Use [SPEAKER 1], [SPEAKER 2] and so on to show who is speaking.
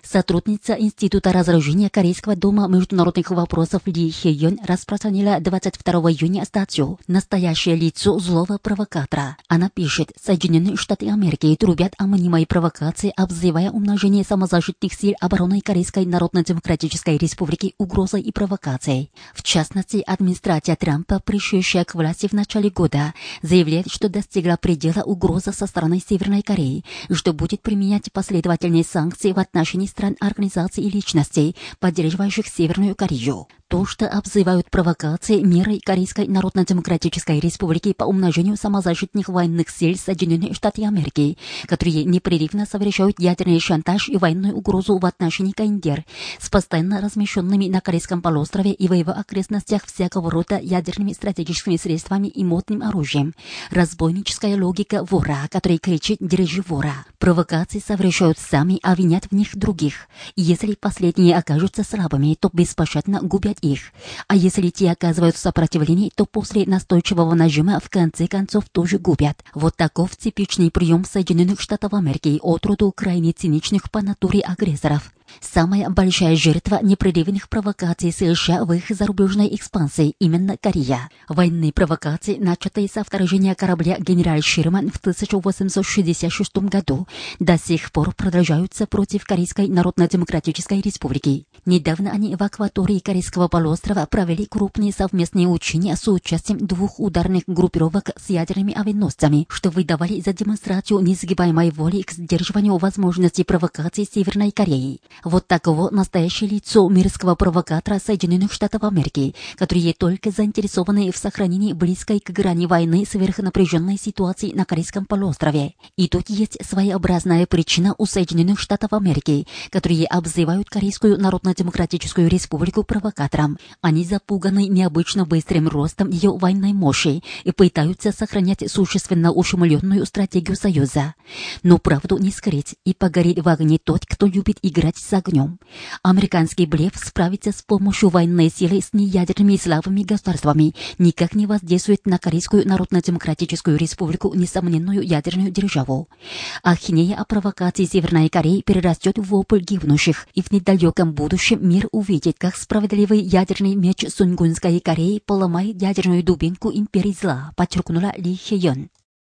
[SPEAKER 1] Сотрудница Института разоружения Корейского дома международных вопросов Ли Хе-Йон распространила 22 июня статью «Настоящее лицо злого провокатора». Она пишет: Соединенные Штаты Америки трубят о мнимой провокации, обзывая умножение самозащитных сил обороны Корейской Народно-Демократической Республики угрозой и провокацией. В частности, администрация Трампа, пришедшая к власти в начале года, заявляет, что достигла предела угрозы со стороны Северной Кореи и что будет применять последовательные санкции в отношении стран, организаций и личностей, поддерживающих Северную Корею. То, что обзывают провокацией мерой Корейской Народно-Демократической Республики по умножению самозащитных военных сил Соединенных Штатов Америки, которые непрерывно совершают ядерный шантаж и военную угрозу в отношении КНДР с постоянно размещенными на Корейском полуострове и в его окрестностях всякого рода ядерными стратегическими средствами и модным оружием. Разбойническая логика вора, который кричит «держи вора». Провокации совершают сами, а винят в них других. И если последние окажутся слабыми, то беспощадно губят их. А если те оказывают сопротивление, то после настойчивого нажима в конце концов тоже губят. Вот таков типичный прием Соединенных Штатов Америки, отроду крайне циничных по натуре агрессоров. Самая большая жертва непрерывных провокаций США в их зарубежной экспансии именно Корея. Военные провокации, начатые со вторжения корабля «Генерал Ширман» в 1866 году, до сих пор продолжаются против Корейской Народно-Демократической Республики. Недавно они в акватории Корейского полуострова провели крупные совместные учения с участием двух ударных группировок с ядерными авианосцами, что выдавали за демонстрацию несгибаемой воли к сдерживанию возможности провокаций Северной Кореи. Вот таково настоящее лицо мирского провокатора Соединенных Штатов Америки, которые только заинтересованы в сохранении близкой к грани войны сверхнапряженной ситуации на Корейском полуострове. И тут есть своеобразная причина у Соединенных Штатов Америки, которые обзывают Корейскую Народно-Демократическую Республику провокатором. Они запуганы необычно быстрым ростом ее военной мощи и пытаются сохранять существенно ущемленную стратегию Союза. Но правду не скрыть, и погорит в огне тот, кто любит играть с огнем. Американский блеф справиться с помощью военной силы с неядерными слабыми государствами никак не воздействует на Корейскую Народно-Демократическую Республику, несомненную ядерную державу. Ахинея о провокации Северной Кореи перерастет в вопль гибнущих, и в недалеком будущем мир увидит, как справедливый ядерный меч Сунгунской Кореи поломает ядерную дубинку империи зла, подчеркнула Ли Хе-Йон.